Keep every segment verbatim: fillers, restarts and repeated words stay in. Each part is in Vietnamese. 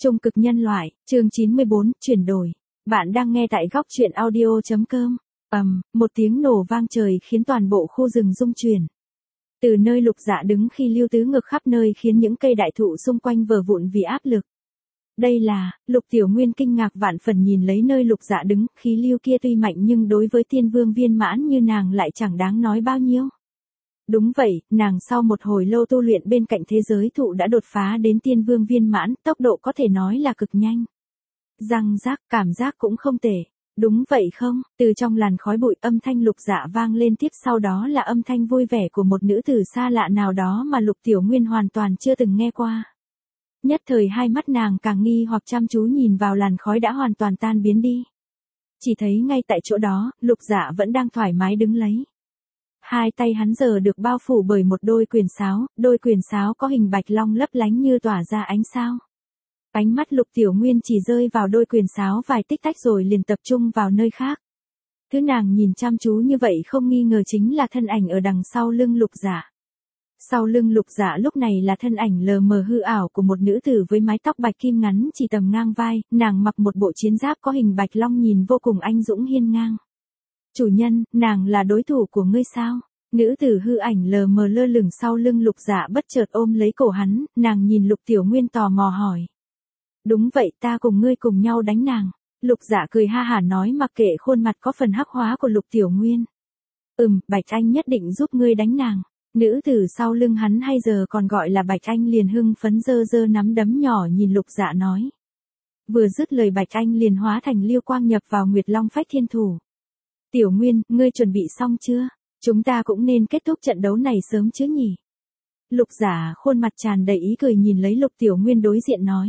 Trung cực nhân loại, chương chín mươi bốn, chuyển đổi. Bạn đang nghe tại góc truyện audio.com. Ầm, một tiếng nổ vang trời khiến toàn bộ khu rừng rung chuyển. Từ nơi Lục Dạ đứng khi lưu tứ ngược khắp nơi khiến những cây đại thụ xung quanh vỡ vụn vì áp lực. Đây là, Lục Tiểu Nguyên kinh ngạc vạn phần nhìn lấy nơi Lục Dạ đứng, khí lưu kia tuy mạnh nhưng đối với tiên vương viên mãn như nàng lại chẳng đáng nói bao nhiêu. Đúng vậy, nàng sau một hồi lâu tu luyện bên cạnh thế giới thụ đã đột phá đến tiên vương viên mãn, tốc độ có thể nói là cực nhanh. Răng rác, cảm giác cũng không tệ. Đúng vậy không, từ trong làn khói bụi âm thanh Lục Dạ vang lên, tiếp sau đó là âm thanh vui vẻ của một nữ tử xa lạ nào đó mà Lục Tiểu Nguyên hoàn toàn chưa từng nghe qua. Nhất thời hai mắt nàng càng nghi hoặc chăm chú nhìn vào làn khói đã hoàn toàn tan biến đi. Chỉ thấy ngay tại chỗ đó, Lục Dạ vẫn đang thoải mái đứng lấy. Hai tay hắn giờ được bao phủ bởi một đôi quyền sáo, đôi quyền sáo có hình bạch long lấp lánh như tỏa ra ánh sao. Ánh mắt Lục Tiểu Nguyên chỉ rơi vào đôi quyền sáo vài tích tách rồi liền tập trung vào nơi khác. Thứ nàng nhìn chăm chú như vậy không nghi ngờ chính là thân ảnh ở đằng sau lưng Lục Dạ. Sau lưng Lục Dạ lúc này là thân ảnh lờ mờ hư ảo của một nữ tử với mái tóc bạch kim ngắn chỉ tầm ngang vai, nàng mặc một bộ chiến giáp có hình bạch long nhìn vô cùng anh dũng hiên ngang. Chủ nhân, nàng là đối thủ của ngươi sao? Nữ tử hư ảnh lờ mờ lơ lửng sau lưng Lục Dạ bất chợt ôm lấy cổ hắn, nàng nhìn Lục Tiểu Nguyên tò mò hỏi. Đúng vậy, ta cùng ngươi cùng nhau đánh nàng. Lục Dạ cười ha hả nói mặc kệ khuôn mặt có phần hắc hóa của Lục Tiểu Nguyên. Ừm, Bạch Anh nhất định giúp ngươi đánh nàng. Nữ tử sau lưng hắn hay giờ còn gọi là Bạch Anh liền hưng phấn dơ dơ nắm đấm nhỏ nhìn Lục Dạ nói. Vừa dứt lời Bạch Anh liền hóa thành liêu quang nhập vào Nguyệt Long Phách Thiên Thủ. Tiểu Nguyên, ngươi chuẩn bị xong chưa? Chúng ta cũng nên kết thúc trận đấu này sớm chứ nhỉ? Lục Dạ khuôn mặt tràn đầy ý cười nhìn lấy Lục Tiểu Nguyên đối diện nói.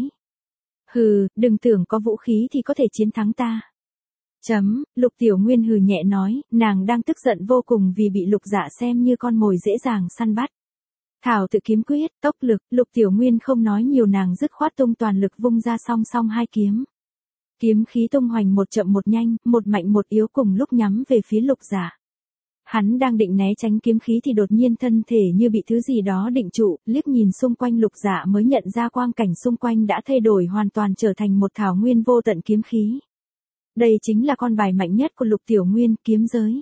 Hừ, đừng tưởng có vũ khí thì có thể chiến thắng ta. Chấm, Lục Tiểu Nguyên hừ nhẹ nói, nàng đang tức giận vô cùng vì bị Lục Dạ xem như con mồi dễ dàng săn bắt. Thảo tự kiếm quyết, tốc lực, Lục Tiểu Nguyên không nói nhiều nàng dứt khoát tung toàn lực vung ra song song hai kiếm. Kiếm khí tung hoành một chậm một nhanh, một mạnh một yếu cùng lúc nhắm về phía Lục Dạ. Hắn đang định né tránh kiếm khí thì đột nhiên thân thể như bị thứ gì đó định trụ, liếc nhìn xung quanh Lục Dạ mới nhận ra quang cảnh xung quanh đã thay đổi hoàn toàn trở thành một thảo nguyên vô tận kiếm khí. Đây chính là con bài mạnh nhất của Lục Tiểu Nguyên, kiếm giới.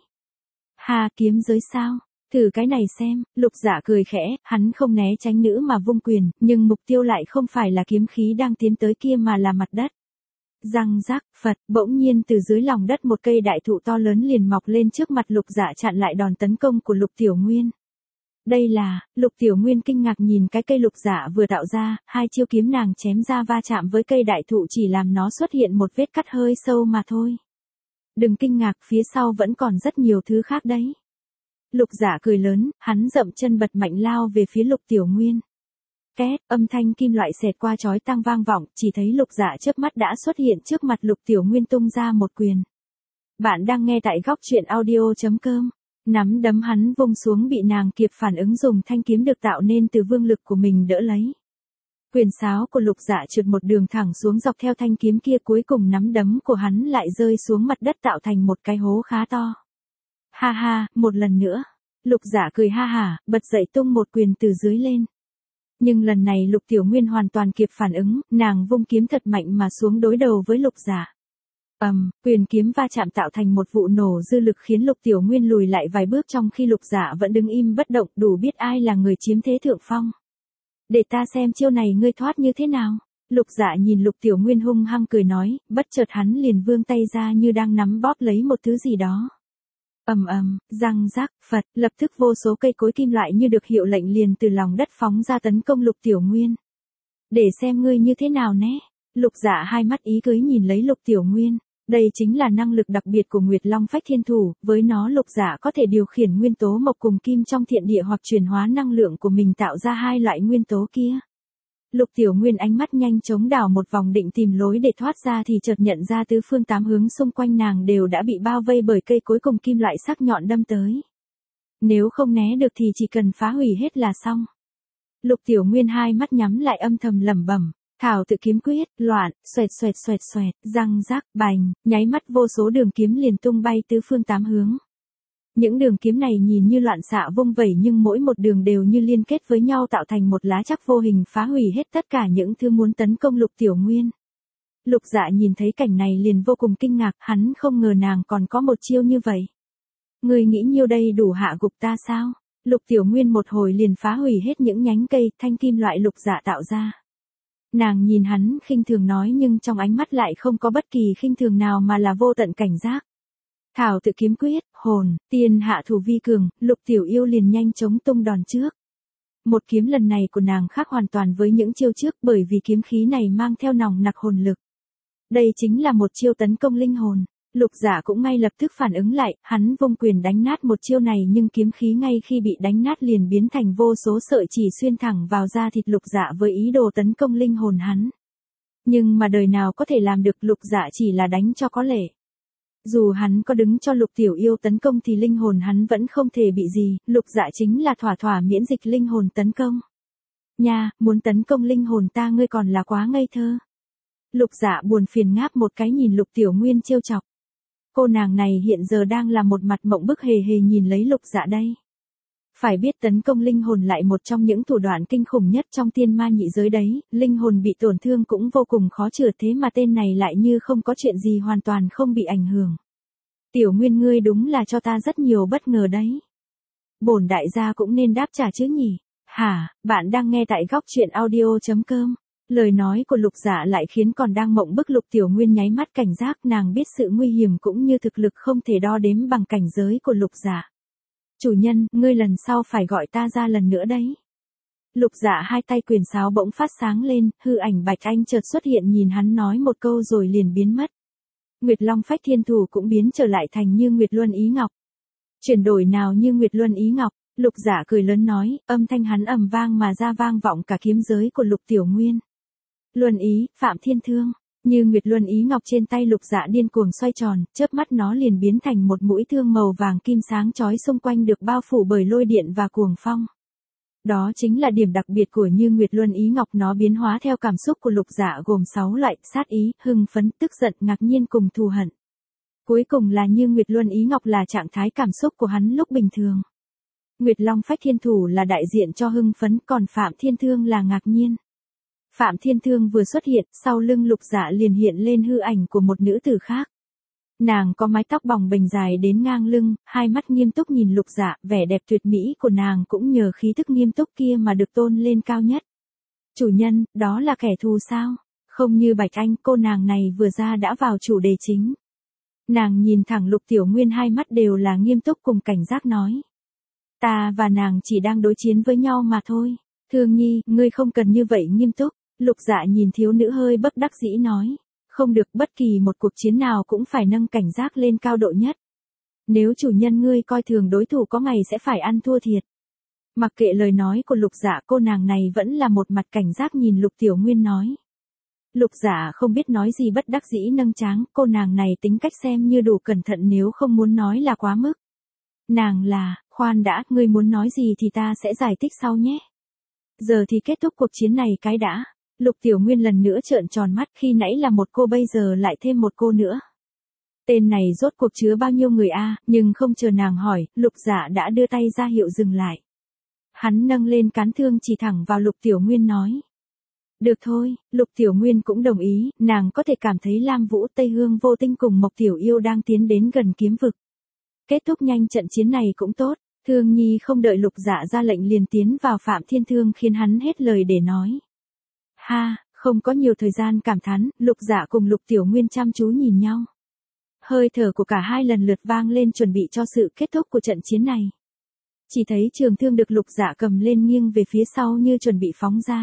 Ha, kiếm giới sao? Thử cái này xem, Lục Dạ cười khẽ, hắn không né tránh nữa mà vung quyền, nhưng mục tiêu lại không phải là kiếm khí đang tiến tới kia mà là mặt đất. Răng rác, Phật, bỗng nhiên từ dưới lòng đất một cây đại thụ to lớn liền mọc lên trước mặt Lục Dạ chặn lại đòn tấn công của Lục Tiểu Nguyên. Đây là, Lục Tiểu Nguyên kinh ngạc nhìn cái cây Lục Dạ vừa tạo ra, hai chiêu kiếm nàng chém ra va chạm với cây đại thụ chỉ làm nó xuất hiện một vết cắt hơi sâu mà thôi. Đừng kinh ngạc, phía sau vẫn còn rất nhiều thứ khác đấy. Lục Dạ cười lớn, hắn dậm chân bật mạnh lao về phía Lục Tiểu Nguyên. Két, âm thanh kim loại xẹt qua chói tai vang vọng, chỉ thấy Lục Dạ chớp mắt đã xuất hiện trước mặt Lục Tiểu Nguyên tung ra một quyền. Bạn đang nghe tại góc truyện audio.com. Nắm đấm hắn vung xuống bị nàng kịp phản ứng dùng thanh kiếm được tạo nên từ vương lực của mình đỡ lấy. Quyền sáo của Lục Dạ trượt một đường thẳng xuống dọc theo thanh kiếm kia, cuối cùng nắm đấm của hắn lại rơi xuống mặt đất tạo thành một cái hố khá to. Ha ha, một lần nữa. Lục Dạ cười ha hả, bật dậy tung một quyền từ dưới lên. Nhưng lần này Lục Tiểu Nguyên hoàn toàn kịp phản ứng, nàng vung kiếm thật mạnh mà xuống đối đầu với Lục Dạ. Ầm, um, quyền kiếm va chạm tạo thành một vụ nổ dư lực khiến Lục Tiểu Nguyên lùi lại vài bước trong khi Lục Dạ vẫn đứng im bất động, đủ biết ai là người chiếm thế thượng phong. Để ta xem chiêu này ngươi thoát như thế nào. Lục Dạ nhìn Lục Tiểu Nguyên hung hăng cười nói, bất chợt hắn liền vươn tay ra như đang nắm bóp lấy một thứ gì đó. Ầm ầm, răng rác, Phật, lập tức vô số cây cối kim loại như được hiệu lệnh liền từ lòng đất phóng ra tấn công Lục Tiểu Nguyên. Để xem ngươi như thế nào nhé. Lục Dạ hai mắt ý cưới nhìn lấy Lục Tiểu Nguyên. Đây chính là năng lực đặc biệt của Nguyệt Long Phách Thiên Thủ, với nó Lục Dạ có thể điều khiển nguyên tố mộc cùng kim trong thiện địa hoặc chuyển hóa năng lượng của mình tạo ra hai loại nguyên tố kia. Lục Tiểu Nguyên ánh mắt nhanh chóng đảo một vòng định tìm lối để thoát ra thì chợt nhận ra tứ phương tám hướng xung quanh nàng đều đã bị bao vây bởi cây cối cùng kim loại sắc nhọn đâm tới. Nếu không né được thì chỉ cần phá hủy hết là xong. Lục Tiểu Nguyên hai mắt nhắm lại âm thầm lẩm bẩm. Thảo tự kiếm quyết, loạn, xoẹt xoẹt xoẹt xoẹt, răng rác, bành, nháy mắt vô số đường kiếm liền tung bay tứ phương tám hướng. Những đường kiếm này nhìn như loạn xạ vung vẩy nhưng mỗi một đường đều như liên kết với nhau tạo thành một lá chắn vô hình phá hủy hết tất cả những thứ muốn tấn công Lục Tiểu Nguyên. Lục Dạ nhìn thấy cảnh này liền vô cùng kinh ngạc, hắn không ngờ nàng còn có một chiêu như vậy. Ngươi nghĩ nhiêu đây đủ hạ gục ta sao? Lục Tiểu Nguyên một hồi liền phá hủy hết những nhánh cây, thanh kim loại Lục Dạ tạo ra. Nàng nhìn hắn khinh thường nói nhưng trong ánh mắt lại không có bất kỳ khinh thường nào mà là vô tận cảnh giác. Thảo tự kiếm quyết, hồn, tiên hạ thủ vi cường, Lục Tiểu Yêu liền nhanh chóng tung đòn trước. Một kiếm lần này của nàng khác hoàn toàn với những chiêu trước bởi vì kiếm khí này mang theo nòng nặc hồn lực. Đây chính là một chiêu tấn công linh hồn. Lục Dạ cũng ngay lập tức phản ứng lại, hắn vung quyền đánh nát một chiêu này nhưng kiếm khí ngay khi bị đánh nát liền biến thành vô số sợi chỉ xuyên thẳng vào da thịt Lục Dạ với ý đồ tấn công linh hồn hắn. Nhưng mà đời nào có thể làm được, Lục Dạ chỉ là đánh cho có lệ. Dù hắn có đứng cho Lục Tiểu Yêu tấn công thì linh hồn hắn vẫn không thể bị gì, Lục Dạ chính là thỏa thỏa miễn dịch linh hồn tấn công. Nha, muốn tấn công linh hồn ta ngươi còn là quá ngây thơ. Lục Dạ buồn phiền ngáp một cái nhìn Lục Tiểu Nguyên trêu chọc. Cô nàng này hiện giờ đang là một mặt mộng bức hề hề nhìn lấy Lục Dạ đây. Phải biết tấn công linh hồn lại một trong những thủ đoạn kinh khủng nhất trong tiên ma nhị giới đấy, linh hồn bị tổn thương cũng vô cùng khó chữa thế mà tên này lại như không có chuyện gì hoàn toàn không bị ảnh hưởng. Tiểu Nguyên ngươi đúng là cho ta rất nhiều bất ngờ đấy. Bổn đại gia cũng nên đáp trả chứ nhỉ. Hả, bạn đang nghe tại góc truyện audio chấm com. Lời nói của Lục Dạ lại khiến còn đang mộng bức Lục Tiểu Nguyên nháy mắt cảnh giác, nàng biết sự nguy hiểm cũng như thực lực không thể đo đếm bằng cảnh giới của Lục Dạ. Chủ nhân, ngươi lần sau phải gọi ta ra lần nữa đấy. Lục Dạ hai tay quyền sáo bỗng phát sáng lên, hư ảnh Bạch Anh chợt xuất hiện nhìn hắn nói một câu rồi liền biến mất. Nguyệt Long Phách Thiên Thủ cũng biến trở lại thành Như Nguyệt Luân Ý Ngọc. Chuyển đổi nào Như Nguyệt Luân Ý Ngọc, Lục Dạ cười lớn nói, âm thanh hắn ầm vang mà ra vang vọng cả kiếm giới của Lục Tiểu Nguyên. Luân Ý, Phạm Thiên Thương. Như Nguyệt Luân Ý Ngọc trên tay Lục Dạ điên cuồng xoay tròn, chớp mắt nó liền biến thành một mũi thương màu vàng kim sáng chói xung quanh được bao phủ bởi lôi điện và cuồng phong. Đó chính là điểm đặc biệt của Như Nguyệt Luân Ý Ngọc, nó biến hóa theo cảm xúc của Lục Dạ gồm sáu loại: sát ý, hưng phấn, tức giận, ngạc nhiên cùng thù hận. Cuối cùng là Như Nguyệt Luân Ý Ngọc là trạng thái cảm xúc của hắn lúc bình thường. Nguyệt Long Phách Thiên Thủ là đại diện cho hưng phấn, còn Phạm Thiên Thương là ngạc nhiên. Phạm Thiên Thương vừa xuất hiện, sau lưng Lục Dạ liền hiện lên hư ảnh của một nữ tử khác. Nàng có mái tóc bồng bềnh dài đến ngang lưng, hai mắt nghiêm túc nhìn Lục Dạ, vẻ đẹp tuyệt mỹ của nàng cũng nhờ khí thức nghiêm túc kia mà được tôn lên cao nhất. Chủ nhân, đó là kẻ thù sao? Không như Bạch Anh, cô nàng này vừa ra đã vào chủ đề chính. Nàng nhìn thẳng Lục Tiểu Nguyên, hai mắt đều là nghiêm túc cùng cảnh giác nói. Ta và nàng chỉ đang đối chiến với nhau mà thôi. Thương Nhi, ngươi không cần như vậy nghiêm túc. Lục Dạ nhìn thiếu nữ hơi bất đắc dĩ nói. Không được, bất kỳ một cuộc chiến nào cũng phải nâng cảnh giác lên cao độ nhất. Nếu chủ nhân ngươi coi thường đối thủ có ngày sẽ phải ăn thua thiệt. Mặc kệ lời nói của Lục Dạ, cô nàng này vẫn là một mặt cảnh giác nhìn Lục Tiểu Nguyên nói. Lục Dạ không biết nói gì bất đắc dĩ nâng tráng, cô nàng này tính cách xem như đủ cẩn thận nếu không muốn nói là quá mức. Nàng là, khoan đã, ngươi muốn nói gì thì ta sẽ giải thích sau nhé. Giờ thì kết thúc cuộc chiến này cái đã. Lục Tiểu Nguyên lần nữa trợn tròn mắt, khi nãy là một cô bây giờ lại thêm một cô nữa. Tên này rốt cuộc chứa bao nhiêu người a? À, nhưng không chờ nàng hỏi, Lục Dạ đã đưa tay ra hiệu dừng lại. Hắn nâng lên cán thương chỉ thẳng vào Lục Tiểu Nguyên nói. Được thôi, Lục Tiểu Nguyên cũng đồng ý, nàng có thể cảm thấy Lam Vũ, Tây Hương Vô Tinh cùng Mộc Tiểu Yêu đang tiến đến gần kiếm vực. Kết thúc nhanh trận chiến này cũng tốt. Thương Nhi không đợi Lục Dạ ra lệnh liền tiến vào Phạm Thiên Thương khiến hắn hết lời để nói. Ha, không có nhiều thời gian cảm thán, Lục Dạ cùng Lục Tiểu Nguyên chăm chú nhìn nhau. Hơi thở của cả hai lần lượt vang lên chuẩn bị cho sự kết thúc của trận chiến này. Chỉ thấy trường thương được Lục Dạ cầm lên nghiêng về phía sau như chuẩn bị phóng ra.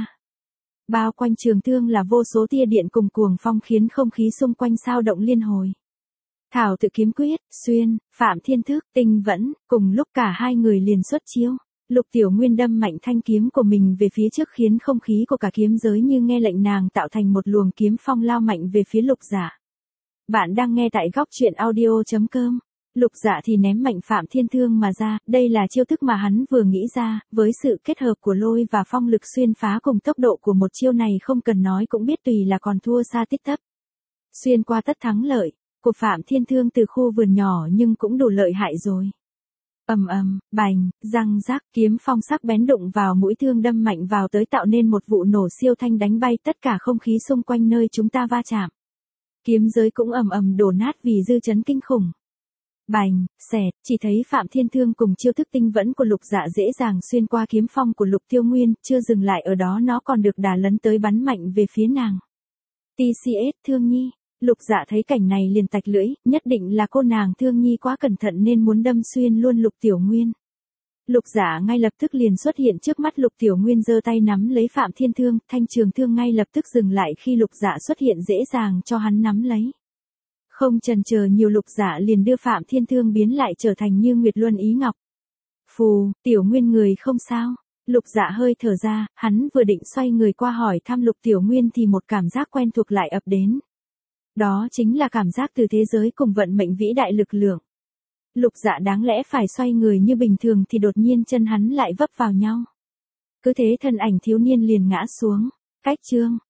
Bao quanh trường thương là vô số tia điện cùng cuồng phong khiến không khí xung quanh xao động liên hồi. Thảo tự kiếm quyết, xuyên, Phạm Thiên Thức, tinh vẫn, cùng lúc cả hai người liền xuất chiêu. Lục Tiểu Nguyên đâm mạnh thanh kiếm của mình về phía trước khiến không khí của cả kiếm giới như nghe lệnh nàng tạo thành một luồng kiếm phong lao mạnh về phía Lục Dạ. Bạn đang nghe tại góc truyện audio chấm com. Lục Dạ thì ném mạnh Phạm Thiên Thương mà ra, đây là chiêu thức mà hắn vừa nghĩ ra, với sự kết hợp của lôi và phong lực xuyên phá cùng tốc độ của một chiêu này không cần nói cũng biết tùy là còn thua xa tít tắp. Xuyên qua tất thắng lợi của Phạm Thiên Thương từ khu vườn nhỏ nhưng cũng đủ lợi hại rồi. Ầm ầm, bành, răng rác, kiếm phong sắc bén đụng vào mũi thương đâm mạnh vào tới tạo nên một vụ nổ siêu thanh đánh bay tất cả không khí xung quanh nơi chúng ta va chạm. Kiếm giới cũng ầm ầm đổ nát vì dư chấn kinh khủng. Bành, xẹt, chỉ thấy Phạm Thiên Thương cùng chiêu thức tinh vẫn của Lục Dạ dễ dàng xuyên qua kiếm phong của Lục Tiêu Nguyên, chưa dừng lại ở đó nó còn được đà lấn tới bắn mạnh về phía nàng. tê xê ét Thương Nhi, Lục Dạ thấy cảnh này liền tạch lưỡi, nhất định là cô nàng Thương Nhi quá cẩn thận nên muốn đâm xuyên luôn Lục Tiểu Nguyên. Lục Dạ ngay lập tức liền xuất hiện trước mắt Lục Tiểu Nguyên giơ tay nắm lấy Phạm Thiên Thương, thanh trường thương ngay lập tức dừng lại khi Lục Dạ xuất hiện dễ dàng cho hắn nắm lấy. Không chần chờ nhiều Lục Dạ liền đưa Phạm Thiên Thương biến lại trở thành như Nguyệt Luân Ý Ngọc. Phù, Tiểu Nguyên người không sao. Lục Dạ hơi thở ra, hắn vừa định xoay người qua hỏi thăm Lục Tiểu Nguyên thì một cảm giác quen thuộc lại ập đến. Đó chính là cảm giác từ thế giới cùng vận mệnh vĩ đại lực lượng. Lục Dạ đáng lẽ phải xoay người như bình thường thì đột nhiên chân hắn lại vấp vào nhau. Cứ thế thân ảnh thiếu niên liền ngã xuống. Cách chương.